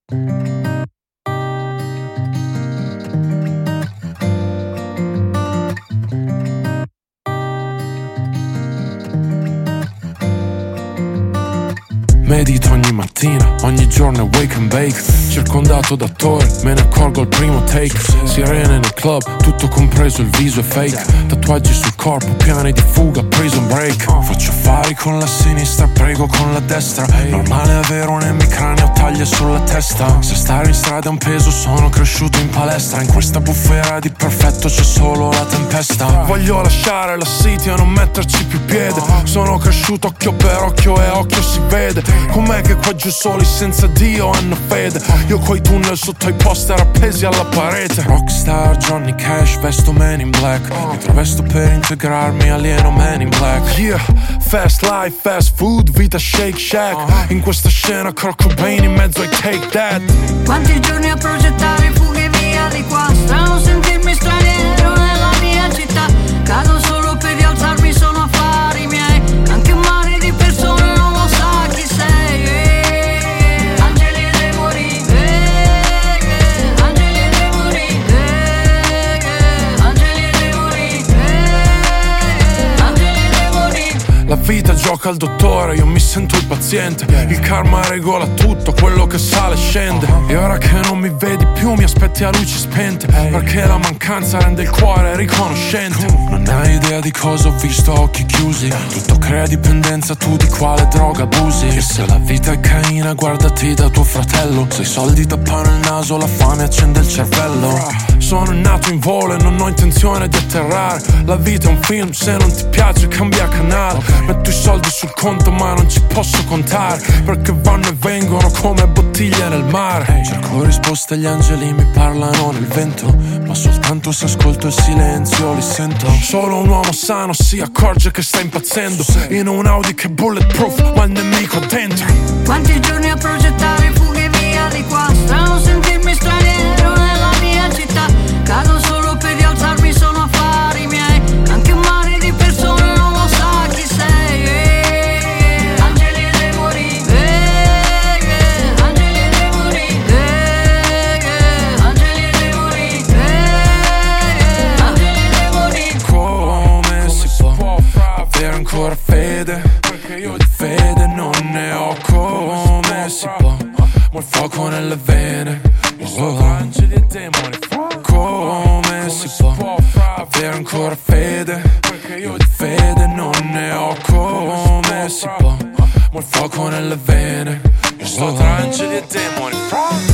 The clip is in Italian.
Medito ogni mattina, ogni giorno è wake and bake. Circondato da attori, me ne accorgo al primo take. Sirene nel club, tutto compreso il viso è fake. Tatuaggi sul corpo, piani di fuga, prison break. Faccio affari con la sinistra, prego con la destra. Normale avere un'emicrania o taglie sulla testa. Se stare in strada è un peso, sono cresciuto in palestra. In questa bufera di perfetto c'è solo la tempesta. Voglio lasciare la city e non metterci più piede. Sono cresciuto occhio per occhio e occhio si vede. Com'è che qua giù soli senza Dio hanno fede? Io coi tunnel sotto i poster appesi alla parete. Rockstar, Johnny Cash, vesto Man in Black. Mi travesto per integrarmi, alieno Man in Black. Yeah, fast life, fast food, vita Shake Shack. In questa scena Kurt Cobain in mezzo ai Take That. Quanti giorni a progettare fughe via di qua. Strano sentirmi straniero nella mia città. Cado solo per rialzarmi, sono affari miei. Anche un mare di persone non lo sa chi sei. Angeli demoni, angeli demoni, angeli demoni, angeli demoni. La vita gioca al dottore, io mi sento il paziente. Il karma regola tutto, quello che sale scende. E ora che non mi vedi più mi aspetti a luci spente, perché la mancanza rende il cuore riconoscente. Non hai idea di cosa ho visto a occhi chiusi. Tutto crea dipendenza, tu di quale droga abusi. E se la vita è Caina, guardati da tuo fratello. Se i soldi tappano il naso, la fame accende il cervello. Sono nato in volo e non ho intenzione di atterrare. La vita è un film, se non ti piace cambia canale. Metto i soldi sul conto ma non ci posso contare, perché vanno e vengono come bottiglie nel mare. Cerco risposte, gli angeli mi parlano nel vento, ma soltanto se ascolto il silenzio li sento. Solo un uomo sano si accorge che sta impazzendo in un Audi che è bulletproof ma il nemico dentro. Quanti giorni a progettare fughe via di qua. Strano sentirmi straniero nella mia città. Cado solo per rialzarmi, sono affari miei. Anche un mare di persone non lo sa chi sei. Angeli demoni, angeli demoni, angeli demoni, angeli demoni. Come si può avere ancora fede? Perché io di fede non ne ho. Come si può? Ma il fuoco nelle vene. Io sto tra angeli e demoni. Come si può avere ancora fede? Perché io di fede non ne ho. Come si può? Ma il fuoco nelle vene. Io sto tra angeli e demoni.